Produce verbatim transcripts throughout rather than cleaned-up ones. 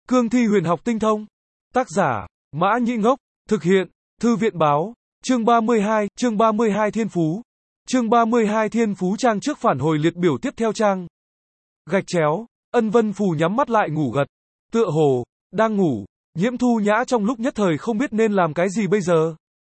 Cương thi huyền học tinh thông. Tác giả, Mã Nhĩ Ngốc. Thực hiện, Thư viện báo. Chương ba mươi hai, chương ba mươi hai Thiên Phú. Chương ba mươi hai Thiên Phú trang trước phản hồi liệt biểu tiếp theo trang. Gạch chéo, Ân Vân Phù nhắm mắt lại ngủ gật. Tựa hồ, đang ngủ, Nhiễm Thu Nhã trong lúc nhất thời không biết nên làm cái gì bây giờ.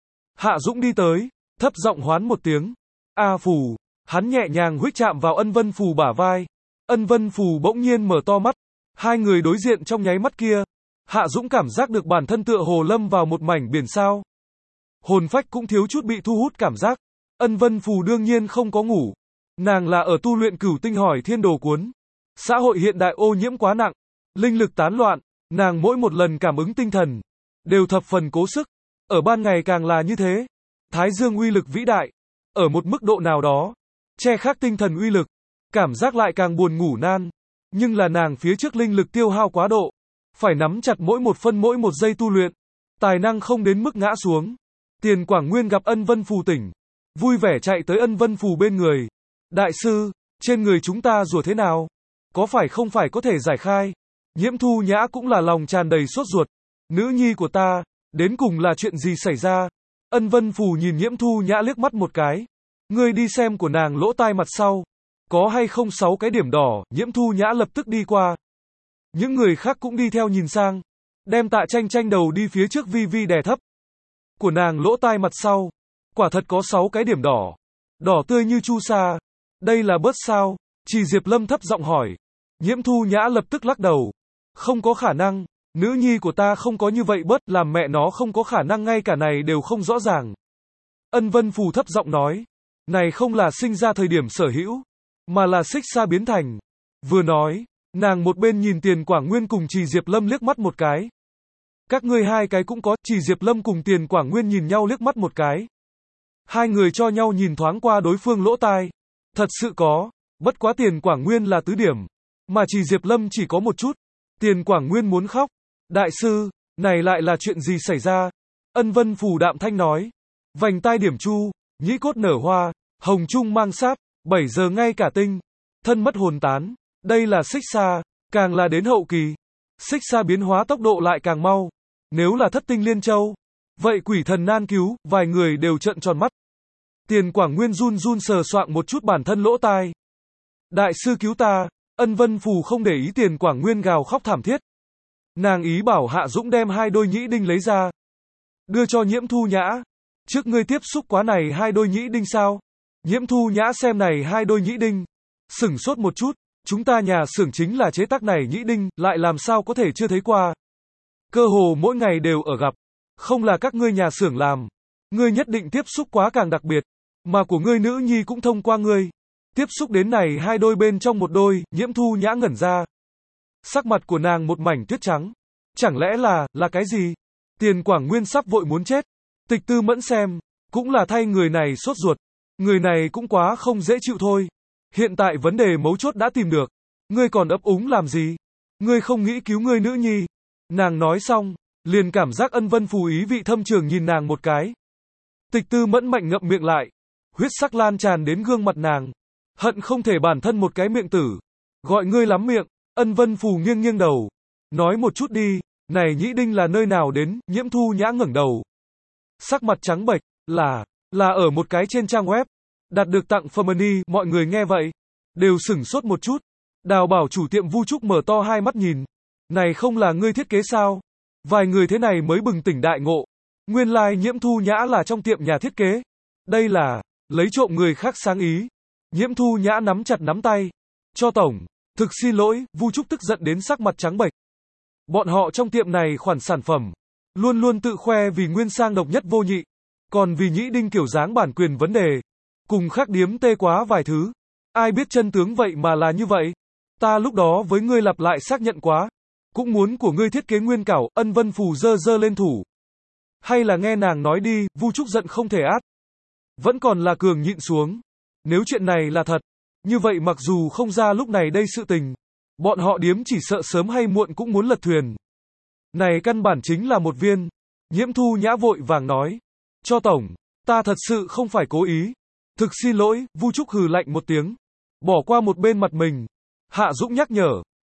Hạ Dũng đi tới, thấp giọng hoán một tiếng. A Phù, hắn nhẹ nhàng huých chạm vào Ân Vân Phù bả vai. Ân Vân Phù bỗng nhiên mở to mắt. Hai người đối diện trong nháy mắt kia. Hạ Dũng cảm giác được bản thân tựa hồ lâm vào một mảnh biển sao. Hồn phách cũng thiếu chút bị thu hút cảm giác. Ân Vân Phù đương nhiên không có ngủ. Nàng là ở tu luyện Cửu Tinh Hỏi Thiên Đồ Cuốn. Xã hội hiện đại ô nhiễm quá nặng, linh lực tán loạn, nàng mỗi một lần cảm ứng tinh thần đều thập phần cố sức. Ở ban ngày càng là như thế. Thái Dương uy lực vĩ đại, ở một mức độ nào đó che khắc tinh thần uy lực, cảm giác lại càng buồn ngủ nan. Nhưng là nàng phía trước linh lực tiêu hao quá độ, phải nắm chặt mỗi một phân mỗi một giây tu luyện, tài năng không đến mức ngã xuống. Tiền Quảng Nguyên gặp Ân Vân Phù tỉnh, vui vẻ chạy tới Ân Vân Phù bên người. Đại sư, trên người chúng ta rùa thế nào? Có phải không phải có thể giải khai? Nhiễm Thu Nhã cũng là lòng tràn đầy sốt ruột. Nữ nhi của ta, đến cùng là chuyện gì xảy ra? Ân Vân Phù nhìn Nhiễm Thu Nhã liếc mắt một cái. Ngươi đi xem của nàng lỗ tai mặt sau, có hay không sáu cái điểm đỏ? Nhiễm Thu Nhã lập tức đi qua. Những người khác cũng đi theo nhìn sang. Đem Tạ Tranh Tranh đầu đi phía trước vi vi đè thấp. Của nàng lỗ tai mặt sau, quả thật có sáu cái điểm đỏ. Đỏ tươi như chu sa. Đây là bớt sao? Chỉ Diệp Lâm thấp giọng hỏi. Nhiễm Thu Nhã lập tức lắc đầu. Không có khả năng, nữ nhi của ta không có như vậy bớt, làm mẹ nó không có khả năng, ngay cả này đều không rõ ràng. Ân Vân Phù thấp giọng nói. Này không là sinh ra thời điểm sở hữu, mà là xích xa biến thành. Vừa nói, nàng một bên nhìn Tiền Quảng Nguyên cùng Trì Diệp Lâm liếc mắt một cái. Các ngươi hai cái cũng có. Trì Diệp Lâm cùng Tiền Quảng Nguyên nhìn nhau liếc mắt một cái. Hai người cho nhau nhìn thoáng qua đối phương lỗ tai. Thật sự có, bất quá Tiền Quảng Nguyên là tứ điểm, mà Trì Diệp Lâm chỉ có một chút. Tiền Quảng Nguyên muốn khóc. Đại sư, này lại là chuyện gì xảy ra? Ân Vân Phù đạm thanh nói. Vành tai điểm chu, nhĩ cốt nở hoa, hồng trung mang sáp, bảy giờ ngay cả tinh, thân mất hồn tán. Đây là xích xa, càng là đến hậu kỳ, xích xa biến hóa tốc độ lại càng mau. Nếu là thất tinh liên châu, vậy quỷ thần nan cứu. Vài người đều trợn tròn mắt. Tiền Quảng Nguyên run run sờ soạng một chút bản thân lỗ tai. Đại sư cứu ta. Ân Vân Phù không để ý Tiền Quảng Nguyên gào khóc thảm thiết. Nàng ý bảo Hạ Dũng đem hai đôi nhĩ đinh lấy ra, đưa cho Nhiễm Thu Nhã. Trước ngươi tiếp xúc quá này hai đôi nhĩ đinh sao? Nhiễm Thu Nhã xem này hai đôi nhĩ đinh, sửng sốt một chút. Chúng ta nhà xưởng chính là chế tác này nhĩ đinh, lại làm sao có thể chưa thấy qua? Cơ hồ mỗi ngày đều ở gặp. Không là các ngươi nhà xưởng làm, ngươi nhất định tiếp xúc quá càng đặc biệt, mà của ngươi nữ nhi cũng thông qua ngươi tiếp xúc đến này hai đôi bên trong một đôi. Nhiễm Thu Nhã ngẩn ra. Sắc mặt của nàng một mảnh tuyết trắng. Chẳng lẽ là, là cái gì? Tiền Quảng Nguyên sắp vội muốn chết. Tịch Tư Mẫn xem, cũng là thay người này sốt ruột. Người này cũng quá không dễ chịu thôi. Hiện tại vấn đề mấu chốt đã tìm được. Ngươi còn ấp úng làm gì? Ngươi không nghĩ cứu ngươi nữ nhi? Nàng nói xong, liền cảm giác Ân Vân Phù ý vị thâm trường nhìn nàng một cái. Tịch Tư Mẫn mạnh ngậm miệng lại. Huyết sắc lan tràn đến gương mặt nàng. Hận không thể bản thân một cái miệng tử. Gọi ngươi lắm miệng. Ân Vân Phù nghiêng nghiêng đầu. Nói một chút đi, này nhĩ đinh là nơi nào đến? Nhiễm Thu Nhã ngẩng đầu. Sắc mặt trắng bệch, là, là ở một cái trên trang web. Đạt được tặng Fermani. Mọi người nghe vậy, đều sửng sốt một chút. Đào Bảo chủ tiệm Vu Trúc mở to hai mắt nhìn. Này không là ngươi thiết kế sao? Vài người thế này mới bừng tỉnh đại ngộ. Nguyên lai like Nhiễm Thu Nhã là trong tiệm nhà thiết kế. Đây là, lấy trộm người khác sáng ý. Nhiễm Thu Nhã nắm chặt nắm tay. Cho tổng, thực xin lỗi. Vu Trúc tức giận đến sắc mặt trắng bệch. Bọn họ trong tiệm này khoản sản phẩm, luôn luôn tự khoe vì nguyên sang độc nhất vô nhị. Còn vì nhĩ đinh kiểu dáng bản quyền vấn đề, cùng khác điếm tê quá vài thứ. Ai biết chân tướng vậy mà là như vậy. Ta lúc đó với ngươi lặp lại xác nhận quá. Cũng muốn của ngươi thiết kế nguyên cảo. Ân Vân Phù giơ giơ lên thủ. Hay là nghe nàng nói đi. Vu Trúc giận không thể át. Vẫn còn là cường nhịn xuống. Nếu chuyện này là thật, như vậy mặc dù không ra lúc này đây sự tình, bọn họ điếm chỉ sợ sớm hay muộn cũng muốn lật thuyền. Này căn bản chính là một viên. Nhiễm Thu Nhã vội vàng nói. Cho tổng, ta thật sự không phải cố ý. Thực xin lỗi. Vu Trúc hừ lạnh một tiếng, bỏ qua một bên mặt mình. Hạ Dũng nhắc nhở.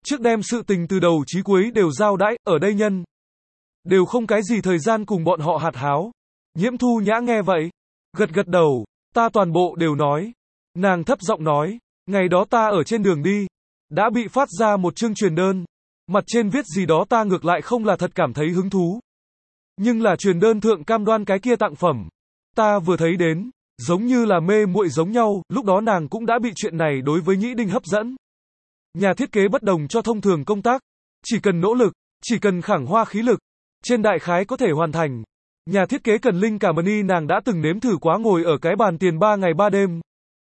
Trước đem sự tình từ đầu chí cuối đều giao đãi, ở đây nhân. Đều không cái gì thời gian cùng bọn họ hạt háo. Nhiễm Thu Nhã nghe vậy. Gật gật đầu, ta toàn bộ đều nói. Nàng thấp giọng nói, ngày đó ta ở trên đường đi. Đã bị phát ra một chương truyền đơn. Mặt trên viết gì đó ta ngược lại không là thật cảm thấy hứng thú. Nhưng là truyền đơn thượng cam đoan cái kia tặng phẩm. Ta vừa thấy đến, giống như là mê muội giống nhau, lúc đó nàng cũng đã bị chuyện này đối với Nhĩ Đinh hấp dẫn. Nhà thiết kế bất đồng cho thông thường công tác. Chỉ cần nỗ lực, chỉ cần khẳng hoa khí lực. Trên đại khái có thể hoàn thành. Nhà thiết kế Cần Linh Cảm Ơn nàng đã từng nếm thử quá ngồi ở cái bàn tiền ba ngày ba đêm.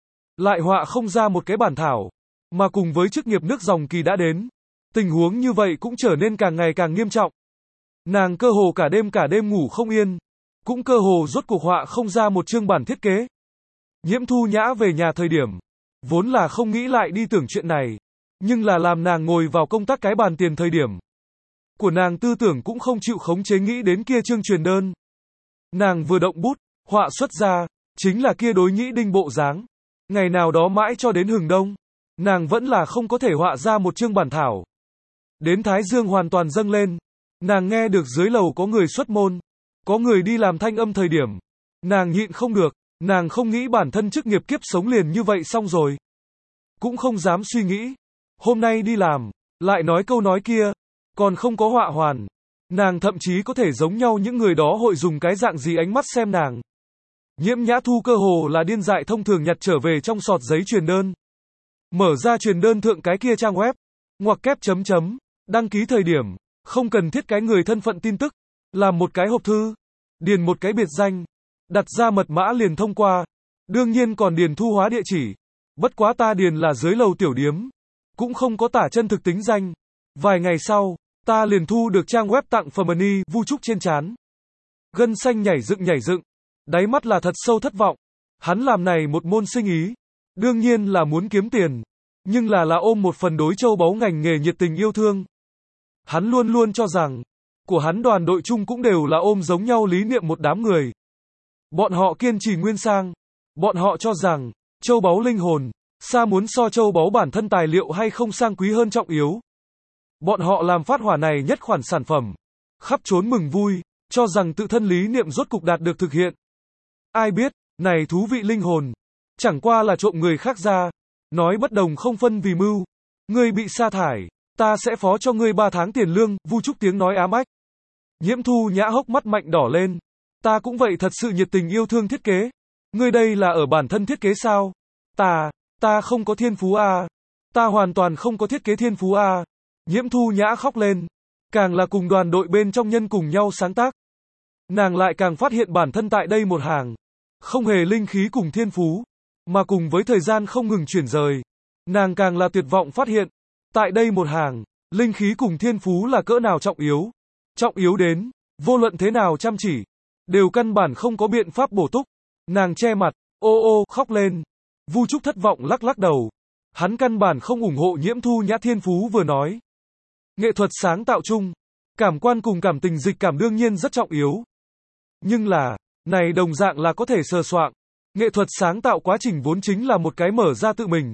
Lại họa không ra một cái bản thảo. Mà cùng với chức nghiệp nước dòng kỳ đã đến. Tình huống như vậy cũng trở nên càng ngày càng nghiêm trọng. Nàng cơ hồ cả đêm cả đêm ngủ không yên. Cũng cơ hồ rốt cuộc họa không ra một chương bản thiết kế. Nhiễm Thu Nhã về nhà thời điểm. Vốn là không nghĩ lại đi tưởng chuyện này. Nhưng là làm nàng ngồi vào công tác cái bàn tiền thời điểm. Của nàng tư tưởng cũng không chịu khống chế nghĩ đến kia chương truyền đơn. Nàng vừa động bút, họa xuất ra, chính là kia đối Nhĩ Đinh bộ dáng. Ngày nào đó mãi cho đến hừng đông. Nàng vẫn là không có thể họa ra một chương bản thảo. Đến Thái Dương hoàn toàn dâng lên. Nàng nghe được dưới lầu có người xuất môn. Có người đi làm thanh âm thời điểm. Nàng nhịn không được. Nàng không nghĩ bản thân chức nghiệp kiếp sống liền như vậy xong rồi. Cũng không dám suy nghĩ. Hôm nay đi làm. Lại nói câu nói kia. Còn không có họa hoàn. Nàng thậm chí có thể giống nhau những người đó hội dùng cái dạng gì ánh mắt xem nàng. Nhiễm Nhã Thu cơ hồ là điên dại thông thường nhặt trở về trong sọt giấy truyền đơn. Mở ra truyền đơn thượng cái kia trang web. Ngoặc kép chấm chấm. Đăng ký thời điểm. Không cần thiết cái người thân phận tin tức. Làm một cái hộp thư. Điền một cái biệt danh. Đặt ra mật mã liền thông qua. Đương nhiên còn điền thu hóa địa chỉ. Bất quá ta điền là dưới lầu tiểu điếm. Cũng không có tả chân thực tính danh. Vài ngày sau, ta liền thu được trang web tặng phẩm ân vu trúc trên trán. Gân xanh nhảy dựng nhảy dựng. Đáy mắt là thật sâu thất vọng. Hắn làm này một môn sinh ý. Đương nhiên là muốn kiếm tiền. Nhưng là là ôm một phần đối châu báu ngành nghề nhiệt tình yêu thương. Hắn luôn luôn cho rằng, của hắn đoàn đội chung cũng đều là ôm giống nhau lý niệm một đám người. Bọn họ kiên trì nguyên sang. Bọn họ cho rằng, châu báu linh hồn, xa muốn so châu báu bản thân tài liệu hay không sang quý hơn trọng yếu. Bọn họ làm phát hỏa này nhất khoản sản phẩm. Khắp trốn mừng vui, cho rằng tự thân lý niệm rốt cục đạt được thực hiện. Ai biết, này thú vị linh hồn. Chẳng qua là trộm người khác ra. Nói bất đồng không phân vì mưu. Ngươi bị sa thải. Ta sẽ phó cho ngươi ba tháng tiền lương, vu trúc tiếng nói ám ách. Nhiễm Thu Nhã hốc mắt mạnh đỏ lên. Ta cũng vậy thật sự nhiệt tình yêu thương thiết kế. Ngươi đây là ở bản thân thiết kế sao? Ta, ta không có thiên phú à. Ta hoàn toàn không có thiết kế thiên phú à. Nhiễm Thu Nhã khóc lên. Càng là cùng đoàn đội bên trong nhân cùng nhau sáng tác. Nàng lại càng phát hiện bản thân tại đây một hàng. Không hề linh khí cùng thiên phú. Mà cùng với thời gian không ngừng chuyển rời. Nàng càng là tuyệt vọng phát hiện. Tại đây một hàng, linh khí cùng thiên phú là cỡ nào trọng yếu. Trọng yếu đến, vô luận thế nào chăm chỉ. Đều căn bản không có biện pháp bổ túc. Nàng che mặt, ô ô, khóc lên. Vu Trúc thất vọng lắc lắc đầu. Hắn căn bản không ủng hộ Nhiễm Thu Nhã thiên phú vừa nói. Nghệ thuật sáng tạo chung. Cảm quan cùng cảm tình dịch cảm đương nhiên rất trọng yếu. Nhưng là, này đồng dạng là có thể sờ soạng. Nghệ thuật sáng tạo quá trình vốn chính là một cái mở ra tự mình.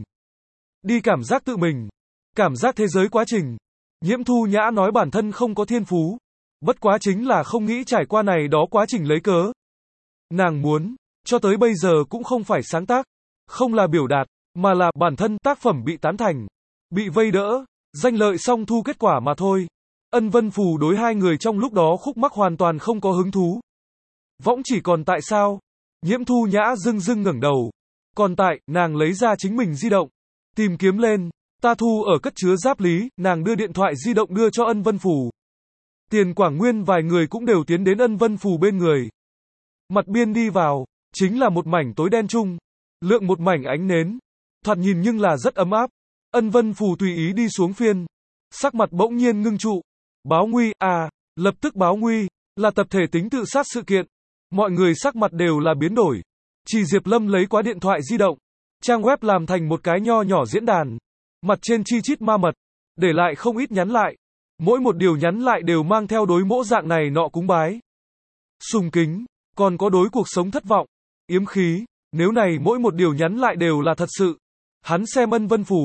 Đi cảm giác tự mình. Cảm giác thế giới quá trình. Nhiễm Thu Nhã nói bản thân không có thiên phú. Bất quá chính là không nghĩ trải qua này đó quá trình lấy cớ. Nàng muốn, cho tới bây giờ cũng không phải sáng tác. Không là biểu đạt, mà là bản thân tác phẩm bị tán thành. Bị vây đỡ, danh lợi song thu kết quả mà thôi. Ân Vân Phù đối hai người trong lúc đó khúc mắc hoàn toàn không có hứng thú. Võng chỉ còn tại sao? Nhiễm Thu Nhã dưng dưng ngẩng đầu. Còn tại, nàng lấy ra chính mình di động. Tìm kiếm lên. Ta thu ở cất chứa giáp lý, nàng đưa điện thoại di động đưa cho Ân Vân Phù. Tiền Quảng Nguyên vài người cũng đều tiến đến Ân Vân Phù bên người. Mặt biên đi vào, chính là một mảnh tối đen chung. Lượng một mảnh ánh nến. Thoạt nhìn nhưng là rất ấm áp. Ân Vân Phù tùy ý đi xuống phiên. Sắc mặt bỗng nhiên ngưng trụ. Báo nguy, à, lập tức báo nguy, là tập thể tính tự sát sự kiện. Mọi người sắc mặt đều là biến đổi. Chỉ Diệp Lâm lấy quá điện thoại di động. Trang web làm thành một cái nho nhỏ diễn đàn. Mặt trên chi chít ma mật. Để lại không ít nhắn lại. Mỗi một điều nhắn lại đều mang theo đối mỗ dạng này nọ cúng bái. Sùng kính. Còn có đối cuộc sống thất vọng. Yếm khí. Nếu này mỗi một điều nhắn lại đều là thật sự. Hắn xem Ân Vân Phù.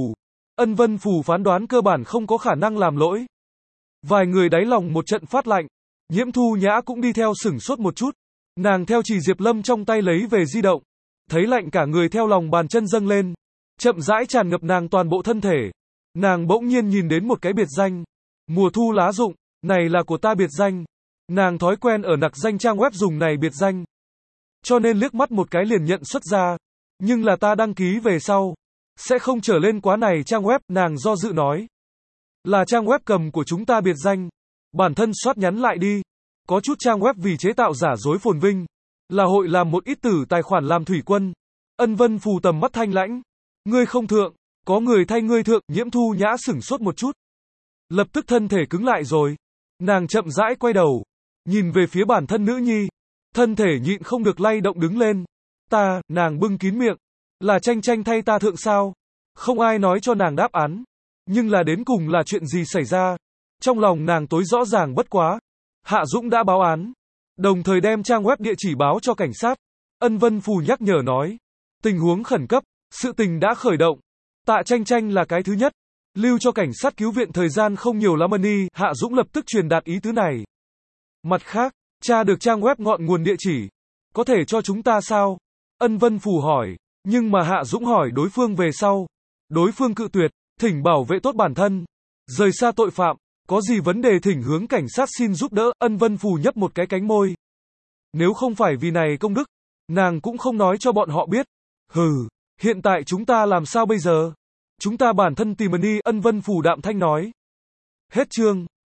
Ân Vân Phù phán đoán cơ bản không có khả năng làm lỗi. Vài người đáy lòng một trận phát lạnh. Nhiễm Thu Nhã cũng đi theo sửng sốt một chút. Nàng theo chỉ Diệp Lâm trong tay lấy về di động. Thấy lạnh cả người theo lòng bàn chân dâng lên. Chậm rãi tràn ngập nàng toàn bộ thân thể. Nàng bỗng nhiên nhìn đến một cái biệt danh. Mùa thu lá rụng, này là của ta biệt danh. Nàng thói quen ở nặc danh trang web dùng này biệt danh. Cho nên liếc mắt một cái liền nhận xuất ra. Nhưng là ta đăng ký về sau. Sẽ không trở lên quá này trang web, nàng do dự nói. Là trang web cầm của chúng ta biệt danh. Bản thân soát nhắn lại đi. Có chút trang web vì chế tạo giả dối phồn vinh. Là hội làm một ít tử tài khoản làm thủy quân. Ân Vân Phù tầm mắt thanh lãnh. Ngươi không thượng, có người thay ngươi thượng, Nhiễm Thu Nhã sửng sốt một chút. Lập tức thân thể cứng lại rồi. Nàng chậm rãi quay đầu. Nhìn về phía bản thân nữ nhi. Thân thể nhịn không được lay động đứng lên. Ta, nàng bưng kín miệng. Là Tranh Tranh thay ta thượng sao? Không ai nói cho nàng đáp án. Nhưng là đến cùng là chuyện gì xảy ra? Trong lòng nàng tối rõ ràng bất quá. Hạ Dũng đã báo án. Đồng thời đem trang web địa chỉ báo cho cảnh sát. Ân Vân Phù nhắc nhở nói. Tình huống khẩn cấp. Sự tình đã khởi động. Tạ Tranh Tranh là cái thứ nhất. Lưu cho cảnh sát cứu viện thời gian không nhiều lắm ân. Hạ Dũng lập tức truyền đạt ý tứ này. Mặt khác, tra được trang web ngọn nguồn địa chỉ. Có thể cho chúng ta sao? Ân Vân Phù hỏi. Nhưng mà Hạ Dũng hỏi đối phương về sau. Đối phương cự tuyệt. Thỉnh bảo vệ tốt bản thân. Rời xa tội phạm. Có gì vấn đề thỉnh hướng cảnh sát xin giúp đỡ. Ân Vân Phù nhấp một cái cánh môi. Nếu không phải vì này công đức, nàng cũng không nói cho bọn họ biết. Hừ, hiện tại chúng ta làm sao bây giờ? Chúng ta bản thân tìm ân. Ân Vân Phù đạm thanh nói. Hết chương.